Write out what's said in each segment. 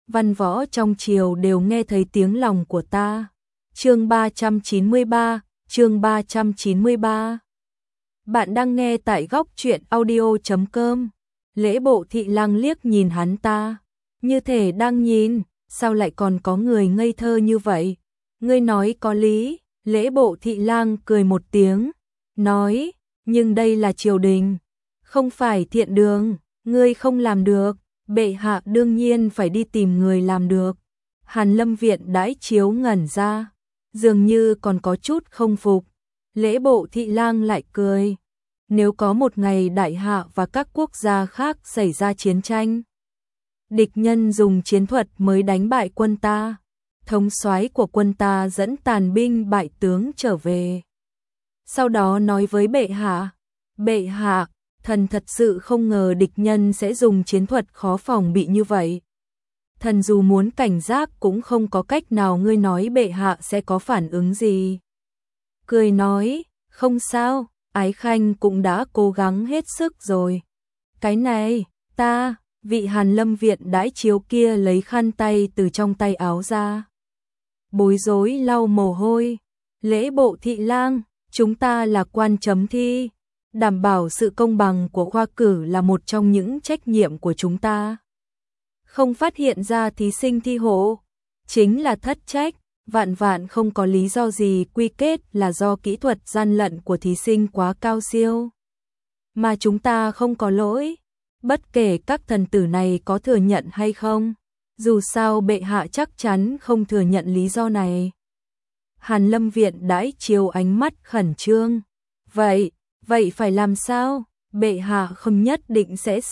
văn võ trong triều đều nghe thấy tiếng lòng của ta. Chương 393, chương 393. Bạn đang nghe tại góc truyện audio.com. Lễ Bộ Thị Lang liếc nhìn hắn ta, như thể đang nhìn, sao lại còn có người ngây thơ như vậy? Ngươi nói có lý. Lễ Bộ Thị Lang cười một tiếng, nói, nhưng đây là triều đình, không phải thiện đường, ngươi không làm được, bệ hạ đương nhiên phải đi tìm người làm được. Hàn Lâm Viện Đãi Chiếu ngẩn ra, dường như còn có chút không phục. Lễ Bộ Thị Lang lại cười, nếu có một ngày đại hạ và các quốc gia khác xảy ra chiến tranh, địch nhân dùng chiến thuật mới đánh bại quân ta, thống soái của quân ta dẫn tàn binh bại tướng trở về. Sau đó nói với bệ hạ, thần thật sự không ngờ địch nhân sẽ dùng chiến thuật khó phòng bị như vậy. Thần dù muốn cảnh giác cũng không có cách nào, ngươi nói bệ hạ sẽ có phản ứng gì? Cười nói, không sao, Ái Khanh cũng đã cố gắng hết sức rồi. Cái này, vị Hàn Lâm Viện Đãi Chiếu kia lấy khăn tay từ trong tay áo ra, bối rối lau mồ hôi. Lễ Bộ Thị Lang, chúng ta là quan chấm thi, đảm bảo sự công bằng của khoa cử là một trong những trách nhiệm của chúng ta. Không phát hiện ra thí sinh thi hộ, chính là thất trách, vạn không có lý do gì quy kết là do kỹ thuật gian lận của thí sinh quá cao siêu. Mà chúng ta không có lỗi, bất kể các thần tử này có thừa nhận hay không, dù sao bệ hạ chắc chắn không thừa nhận lý do này. Hàn Lâm Viện Đãi Chiếu ánh mắt khẩn trương. Vậy phải làm sao? Bệ hạ không nhất định sẽ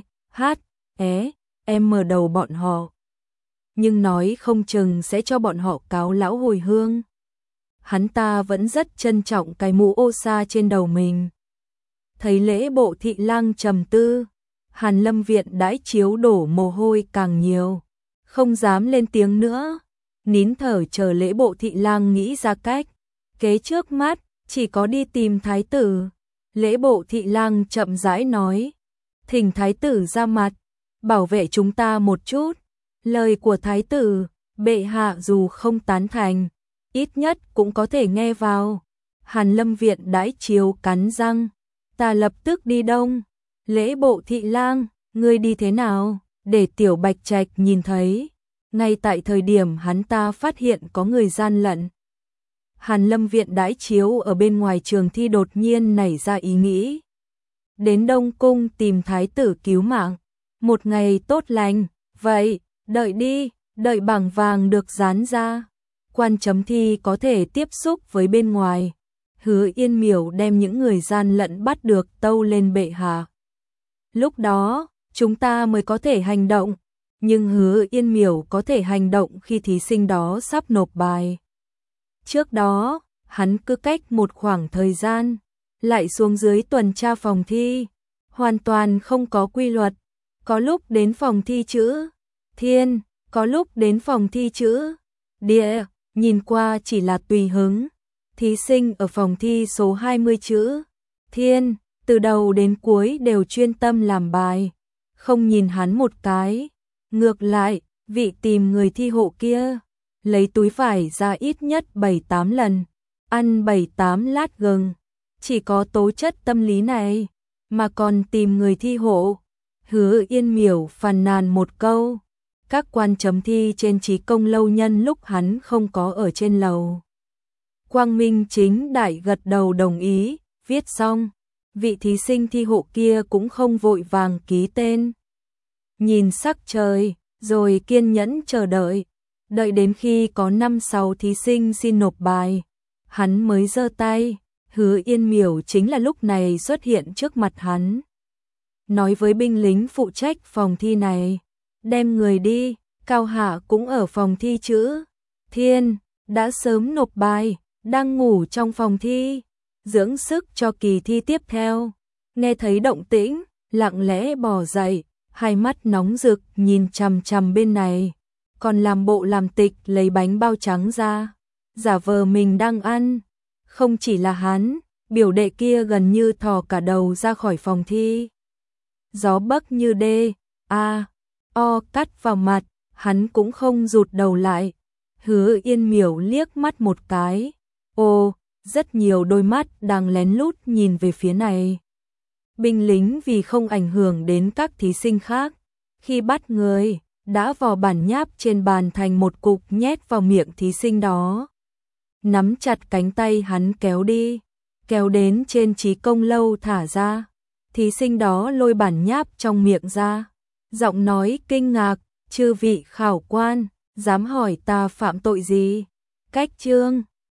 mở đầu bọn họ, nhưng nói không chừng sẽ cho bọn họ cáo lão hồi hương. Hắn ta vẫn rất trân trọng cái mũ ô sa trên đầu mình. Thấy Lễ Bộ Thị Lang trầm tư, Hàn Lâm Viện Đãi Chiếu đổ mồ hôi càng nhiều, không dám lên tiếng nữa, nín thở chờ Lễ Bộ Thị Lang nghĩ ra cách. Kế trước mắt chỉ có đi tìm thái tử. Lễ Bộ Thị Lang chậm rãi nói, thỉnh thái tử ra mặt, bảo vệ chúng ta một chút. Lời của thái tử, bệ hạ dù không tán thành, ít nhất cũng có thể nghe vào. Hàn Lâm Viện Đãi Chiếu cắn răng, ta lập tức đi đông. Lễ Bộ Thị Lang, ngươi đi thế nào? Để Tiểu Bạch Trạch nhìn thấy. Ngay tại thời điểm hắn ta phát hiện có người gian lận, Hàn Lâm Viện Đãi Chiếu ở bên ngoài trường thi đột nhiên nảy ra ý nghĩ. Đến Đông Cung tìm thái tử cứu mạng. Một ngày tốt lành, vậy, đợi đi, đợi bảng vàng được dán ra, quan chấm thi có thể tiếp xúc với bên ngoài. Hứa Yên Miểu đem những người gian lận bắt được tâu lên bệ hạ. Lúc đó, chúng ta mới có thể hành động. Nhưng Hứa Yên Miểu có thể hành động khi thí sinh đó sắp nộp bài. Trước đó, hắn cứ cách một khoảng thời gian, lại xuống dưới tuần tra phòng thi, hoàn toàn không có quy luật. Có lúc đến phòng thi chữ thiên, có lúc đến phòng thi chữ địa, nhìn qua chỉ là tùy hứng. Thí sinh ở phòng thi số 20 chữ thiên, từ đầu đến cuối đều chuyên tâm làm bài, không nhìn hắn một cái. Ngược lại, vị tìm người thi hộ kia, lấy túi vải ra ít nhất 7-8 lần, ăn 7-8 lát gừng. Chỉ có tố chất tâm lý này, mà còn tìm người thi hộ. Hứa Yên Miểu phàn nàn một câu, các quan chấm thi trên Chí Công lâu nhân lúc hắn không có ở trên lầu. Quang Minh chính đại gật đầu đồng ý, viết xong, vị thí sinh thi hộ kia cũng không vội vàng ký tên. Nhìn sắc trời, rồi kiên nhẫn chờ đợi, đợi đến khi có 5-6 thí sinh xin nộp bài, hắn mới giơ tay. Hứa Yên Miểu chính là lúc này xuất hiện trước mặt hắn, nói với binh lính phụ trách phòng thi này, đem người đi. Cao Hạ cũng ở phòng thi chữ thiên, đã sớm nộp bài, đang ngủ trong phòng thi, dưỡng sức cho kỳ thi tiếp theo. Nghe thấy động tĩnh, lặng lẽ bò dậy, hai mắt nóng rực nhìn chằm chằm bên này, còn làm bộ làm tịch lấy bánh bao trắng ra, giả vờ mình đang ăn. Không chỉ là hắn, biểu đệ kia gần như thò cả đầu ra khỏi phòng thi. Gió bấc như đê, o cắt vào mặt, hắn cũng không rụt đầu lại. Hứa Yên Miểu liếc mắt một cái. Ô, rất nhiều đôi mắt đang lén lút nhìn về phía này. Binh lính vì không ảnh hưởng đến các thí sinh khác, khi bắt người, đã vò bản nháp trên bàn thành một cục nhét vào miệng thí sinh đó. Nắm chặt cánh tay hắn kéo đi, kéo đến trên Trí Công Lâu thả ra. Thí sinh đó lôi bản nháp trong miệng ra, giọng nói kinh ngạc, chư vị khảo quan, dám hỏi ta phạm tội gì? Cách chương